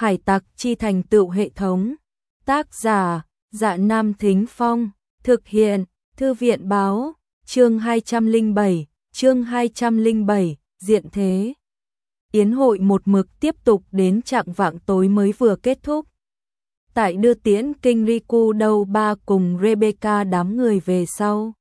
Hải tặc chi thành tựu hệ thống. Tác giả: Dạ Nam Thính Phong. Thực hiện: Thư viện báo. Chương 207, diện thế. Yến hội một mực tiếp tục đến chạng vạng tối mới vừa kết thúc. Tại đưa tiễn Kinh Riku đầu ba cùng Rebecca đám người về sau,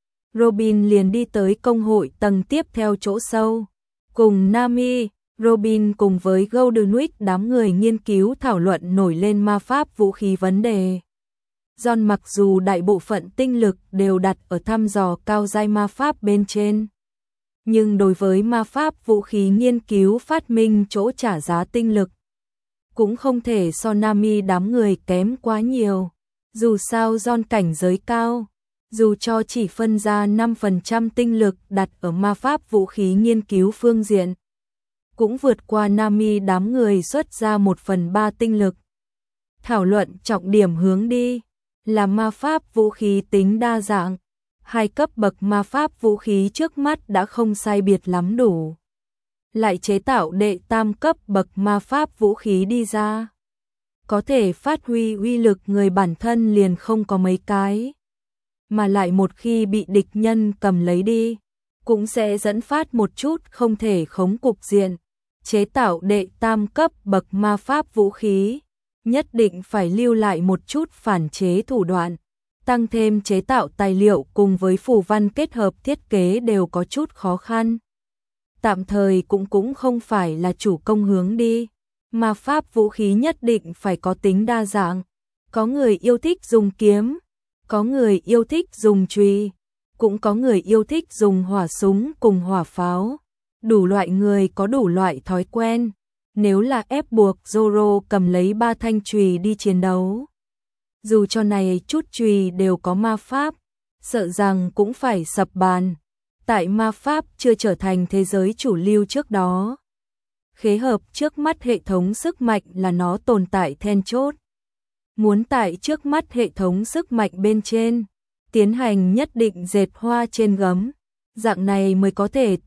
Robin liền đi tới công hội tầng tiếp theo chỗ sâu. Cùng Nami, Robin cùng với Golden Week đám người nghiên cứu thảo luận nổi lên ma pháp vũ khí vấn đề. John mặc dù đại bộ phận tinh lực đều đặt ở thăm dò cao giai ma pháp bên trên, nhưng đối với ma pháp vũ khí nghiên cứu phát minh chỗ trả giá tinh lực cũng không thể so Nami đám người kém quá nhiều. Dù sao John cảnh giới cao, dù cho chỉ phân ra 5% tinh lực đặt ở ma pháp vũ khí nghiên cứu phương diện, cũng vượt qua Nami đám người xuất ra 1/3 tinh lực. Thảo luận trọng điểm hướng đi là ma pháp vũ khí tính đa dạng. 2 cấp bậc ma pháp vũ khí trước mắt đã không sai biệt lắm đủ. Lại chế tạo đệ tam cấp bậc ma pháp vũ khí đi ra, có thể phát huy uy lực người bản thân liền không có mấy cái, mà lại một khi bị địch nhân cầm lấy đi, cũng sẽ dẫn phát một chút không thể khống cục diện. Chế tạo đệ tam cấp bậc ma pháp vũ khí, nhất định phải lưu lại một chút phản chế thủ đoạn, tăng thêm chế tạo tài liệu cùng với phù văn kết hợp thiết kế đều có chút khó khăn. Tạm thời cũng không phải là chủ công hướng đi, ma pháp vũ khí nhất định phải có tính đa dạng. Có người yêu thích dùng kiếm, có người yêu thích dùng chùy, cũng có người yêu thích dùng hỏa súng cùng hỏa pháo. Đủ loại người có đủ loại thói quen. Nếu là ép buộc Zoro cầm lấy 3 thanh chùy đi chiến đấu, dù cho này chút chùy đều có ma pháp, sợ rằng cũng phải sập bàn. Tại ma pháp chưa trở thành thế giới chủ lưu trước đó, khế hợp trước mắt hệ thống sức mạnh là nó tồn tại then chốt. Muốn tại trước mắt hệ thống sức mạnh bên trên tiến hành nhất định dệt hoa trên gấm, dạng này mới có thể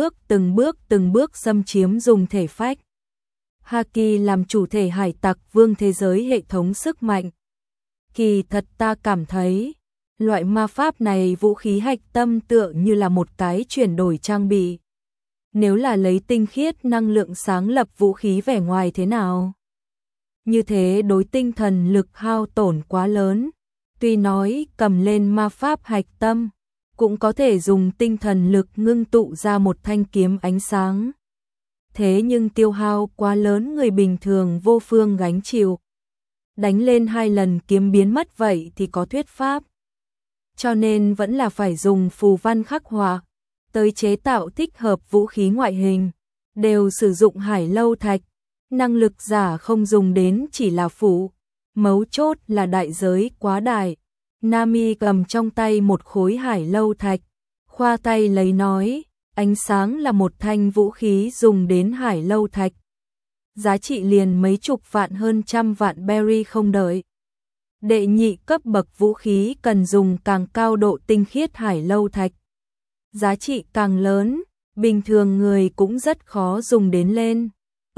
từng bước xâm chiếm dùng thể phách. Haki làm chủ thể hải tặc vương thế giới hệ thống sức mạnh. Kỳ thật ta cảm thấy, loại ma pháp này vũ khí hạch tâm tựa như là một cái chuyển đổi trang bị. Nếu là lấy tinh khiết năng lượng sáng lập vũ khí vẻ ngoài thế nào? Như thế đối tinh thần lực hao tổn quá lớn. Tuy nói cầm lên ma pháp hạch tâm, cũng có thể dùng tinh thần lực ngưng tụ ra một thanh kiếm ánh sáng. Thế nhưng tiêu hao quá lớn người bình thường vô phương gánh chịu. Đánh lên 2 lần kiếm biến mất vậy thì có thuyết pháp. Cho nên vẫn là phải dùng phù văn khắc họa tới chế tạo thích hợp vũ khí ngoại hình, đều sử dụng hải lâu thạch. Năng lực giả không dùng đến chỉ là phụ, mấu chốt là đại giới quá đại. Nami cầm trong tay một khối hải lâu thạch, khoa tay lấy nói, ánh sáng là một thanh vũ khí dùng đến hải lâu thạch. Giá trị liền mấy chục vạn hơn trăm vạn berry không đợi. Đệ nhị cấp bậc vũ khí cần dùng càng cao độ tinh khiết hải lâu thạch. Giá trị càng lớn, bình thường người cũng rất khó dùng đến lên.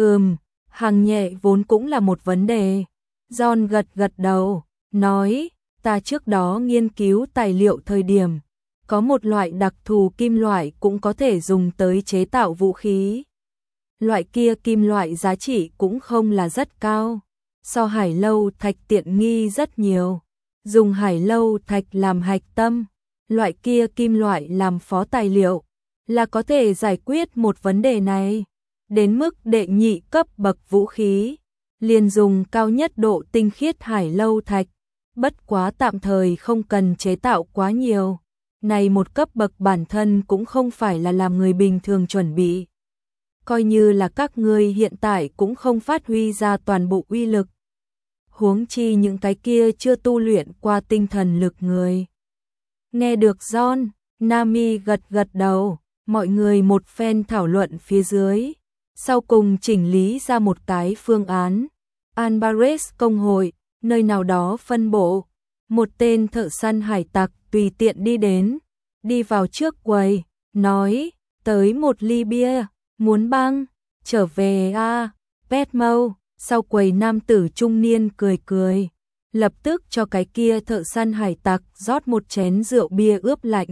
Hàng nhẹ vốn cũng là một vấn đề. John gật đầu, nói, ta trước đó nghiên cứu tài liệu thời điểm, có một loại đặc thù kim loại cũng có thể dùng tới chế tạo vũ khí. Loại kia kim loại giá trị cũng không là rất cao, so hải lâu thạch tiện nghi rất nhiều. Dùng hải lâu thạch làm hạch tâm, loại kia kim loại làm phó tài liệu, là có thể giải quyết một vấn đề này. Đến mức đệ nhị cấp bậc vũ khí, liền dùng cao nhất độ tinh khiết hải lâu thạch, bất quá tạm thời không cần chế tạo quá nhiều. Này một cấp bậc bản thân cũng không phải là làm người bình thường chuẩn bị. Coi như là các ngươi hiện tại cũng không phát huy ra toàn bộ uy lực. Huống chi những cái kia chưa tu luyện qua tinh thần lực người. Nghe được John, Nami gật đầu, mọi người một phen thảo luận phía dưới. Sau cùng chỉnh lý ra một cái phương án. Alvarez công hội, nơi nào đó phân bộ. Một tên thợ săn hải tặc tùy tiện đi đến, đi vào trước quầy, nói, tới một ly bia, muốn băng, trở về à, Petmo, Sau quầy nam tử trung niên cười cười, lập tức cho cái kia thợ săn hải tặc rót một chén rượu bia ướp lạnh.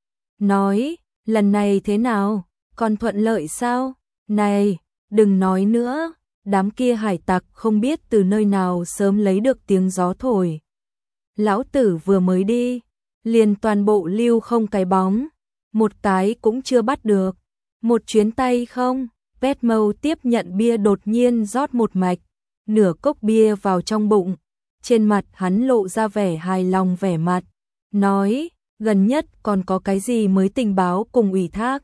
Nói, lần này thế nào, còn thuận lợi sao? Này, đừng nói nữa, đám kia hải tặc không biết từ nơi nào sớm lấy được tiếng gió thổi. Lão tử vừa mới đi, liền toàn bộ lưu không cái bóng, một cái cũng chưa bắt được. Một chuyến tay không? Petmou tiếp nhận bia đột nhiên rót một mạch, nửa cốc bia vào trong bụng. Trên mặt hắn lộ ra vẻ hài lòng vẻ mặt, nói, gần nhất còn có cái gì mới tình báo cùng ủy thác.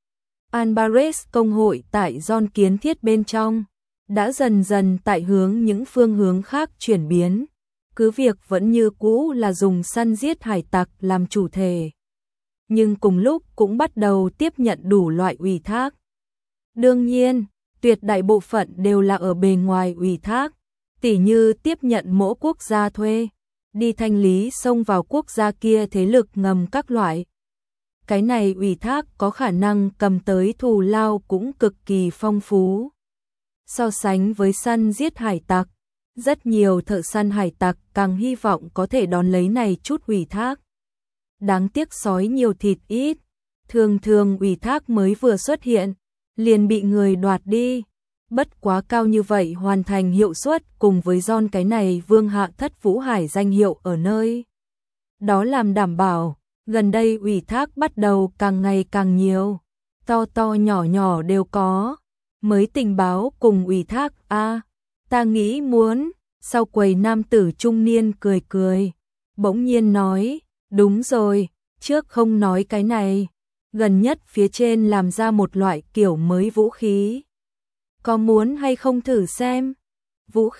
Alvarez công hội tại John kiến thiết bên trong, đã dần dần tại hướng những phương hướng khác chuyển biến, cứ việc vẫn như cũ là dùng săn giết hải tặc làm chủ thể. Nhưng cùng lúc cũng bắt đầu tiếp nhận đủ loại ủy thác. Đương nhiên, tuyệt đại bộ phận đều là ở bề ngoài ủy thác, tỉ như tiếp nhận mỗi quốc gia thuê, đi thanh lý xông vào quốc gia kia thế lực ngầm các loại. Cái này ủy thác có khả năng cầm tới thù lao cũng cực kỳ phong phú. So sánh với săn giết hải tặc, rất nhiều thợ săn hải tặc càng hy vọng có thể đón lấy này chút ủy thác. Đáng tiếc sói nhiều thịt ít, thường thường ủy thác mới vừa xuất hiện, liền bị người đoạt đi. Bất quá cao như vậy hoàn thành hiệu suất cùng với John cái này vương hạ thất vũ hải danh hiệu ở nơi. Đó làm đảm bảo, gần đây ủy thác bắt đầu càng ngày càng nhiều, to to nhỏ nhỏ đều có. Mới tình báo cùng ủy thác ta nghĩ muốn, sau quầy nam tử trung niên cười cười, bỗng nhiên nói, đúng rồi, trước không nói cái này, gần nhất phía trên làm ra một loại kiểu mới vũ khí. Có muốn hay không thử xem? Vũ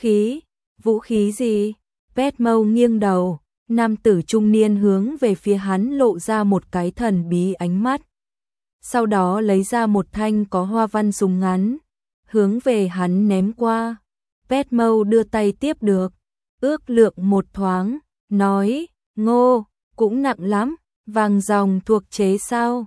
khí gì? Petmou nghiêng đầu, nam tử trung niên hướng về phía hắn lộ ra một cái thần bí ánh mắt. Sau đó lấy ra một thanh có hoa văn súng ngắn, hướng về hắn ném qua. Petmou đưa tay tiếp được, ước lượng một thoáng, nói, Ngô, cũng nặng lắm, vàng ròng thuộc chế sao?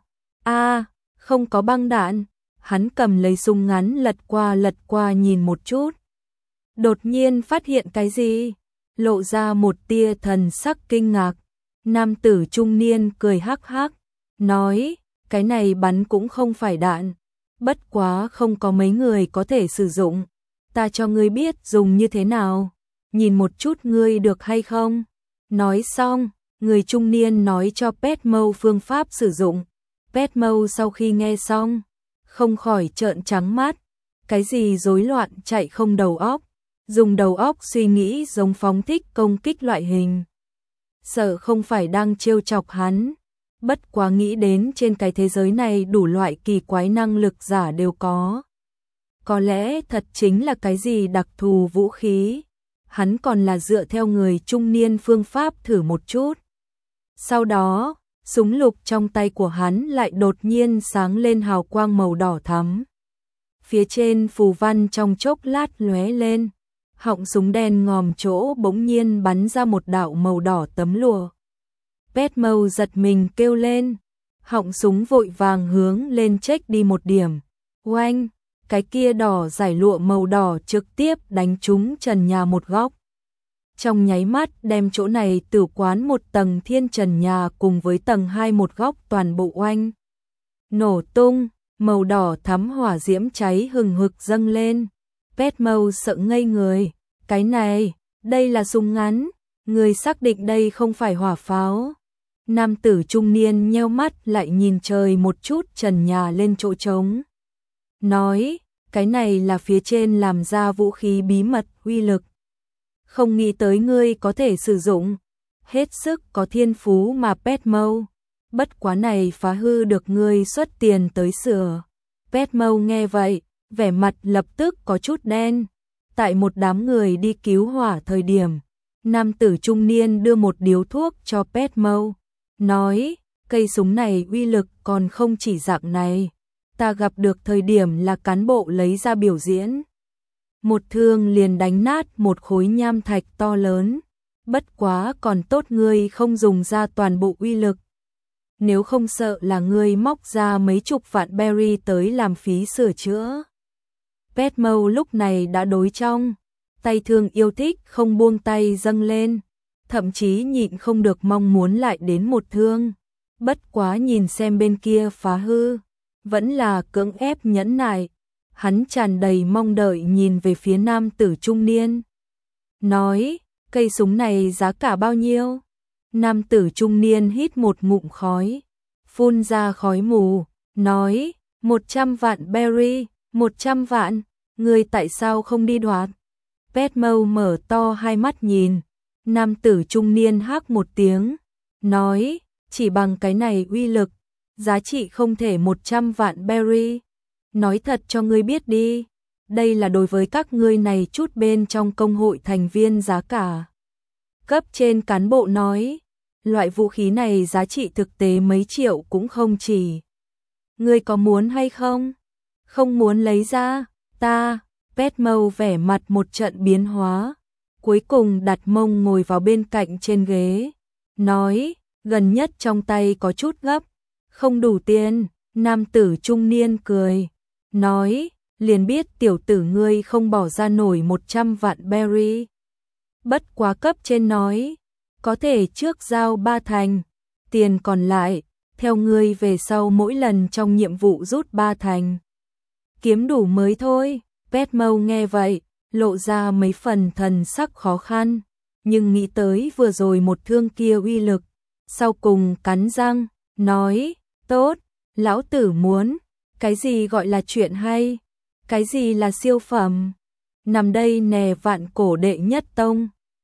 Không có băng đạn. Hắn cầm lấy súng ngắn lật qua nhìn một chút. Đột nhiên phát hiện cái gì? Lộ ra một tia thần sắc kinh ngạc. Nam tử trung niên cười hắc hắc, nói, cái này bắn cũng không phải đạn. Bất quá không có mấy người có thể sử dụng. Ta cho ngươi biết dùng như thế nào. Nhìn một chút ngươi được hay không? Nói xong, người trung niên nói cho Petmou phương pháp sử dụng. Petmou sau khi nghe xong, không khỏi trợn trắng mắt. Cái gì rối loạn chạy không đầu óc, dùng đầu óc suy nghĩ giống phóng thích công kích loại hình. Sợ không phải đang trêu chọc hắn. Bất quá nghĩ đến trên cái thế giới này đủ loại kỳ quái năng lực giả đều có. Có lẽ thật chính là cái gì đặc thù vũ khí. Hắn còn là dựa theo người trung niên phương pháp thử một chút. Sau đó, súng lục trong tay của hắn lại đột nhiên sáng lên hào quang màu đỏ thắm. Phía trên phù văn trong chốc lát lóe lên, họng súng đen ngòm chỗ bỗng nhiên bắn ra một đạo màu đỏ tấm lụa. Petmou giật mình kêu lên, họng súng vội vàng hướng lên chếch đi một điểm. Oanh, cái kia đỏ giải lụa màu đỏ trực tiếp đánh trúng trần nhà một góc. Trong nháy mắt đem chỗ này tử quán một tầng thiên trần nhà cùng với tầng 2 một góc toàn bộ oanh. Nổ tung, màu đỏ thắm hỏa diễm cháy hừng hực dâng lên. Petmou sợ ngây người, cái này, đây là súng ngắn, người xác định đây không phải hỏa pháo. Nam tử trung niên nheo mắt lại nhìn trời một chút trần nhà lên chỗ trống. Nói, cái này là phía trên làm ra vũ khí bí mật uy lực. Không nghĩ tới ngươi có thể sử dụng, hết sức có thiên phú mà Petmou. Bất quá này phá hư được ngươi xuất tiền tới sửa. Petmou nghe vậy, vẻ mặt lập tức có chút đen. Tại một đám người đi cứu hỏa thời điểm, nam tử trung niên đưa một điếu thuốc cho Petmou, nói, cây súng này uy lực còn không chỉ dạng này. Ta gặp được thời điểm là cán bộ lấy ra biểu diễn. Một thương liền đánh nát một khối nham thạch to lớn. Bất quá còn tốt ngươi không dùng ra toàn bộ uy lực. Nếu không sợ là ngươi móc ra mấy chục vạn berry tới làm phí sửa chữa. Petmau lúc này đã đối trong tay thương yêu thích không buông tay dâng lên, thậm chí nhịn không được mong muốn lại đến một thương. Bất quá nhìn xem bên kia phá hư, vẫn là cưỡng ép nhẫn nại. Hắn tràn đầy mong đợi nhìn về phía nam tử trung niên. Nói, cây súng này giá cả bao nhiêu? Nam tử trung niên hít một ngụm khói, phun ra khói mù, nói, 100 vạn berry, 100 vạn, ngươi tại sao không đi đoạt? Petmau mở to hai mắt nhìn, nam tử trung niên hác một tiếng, nói, chỉ bằng cái này uy lực, giá trị không thể 100 vạn berry. Nói thật cho ngươi biết đi, đây là đối với các ngươi này chút bên trong công hội thành viên giá cả. Cấp trên cán bộ nói, loại vũ khí này giá trị thực tế mấy triệu cũng không chỉ. Ngươi có muốn hay không? Không muốn lấy ra, ta, Petmau vẻ mặt một trận biến hóa, cuối cùng đặt mông ngồi vào bên cạnh trên ghế, nói, gần nhất trong tay có chút gấp, không đủ tiền. Nam tử trung niên cười, nói, liền biết tiểu tử ngươi không bỏ ra nổi 100 vạn berry. Bất quá cấp trên nói, có thể trước giao 3 thành, tiền còn lại, theo ngươi về sau mỗi lần trong nhiệm vụ rút 3 thành. Kiếm đủ mới thôi. Petmau nghe vậy, lộ ra mấy phần thần sắc khó khăn, nhưng nghĩ tới vừa rồi một thương kia uy lực, sau cùng cắn răng, nói, tốt, lão tử muốn, cái gì gọi là chuyện hay, cái gì là siêu phẩm, nằm đây nè vạn cổ đệ nhất tông.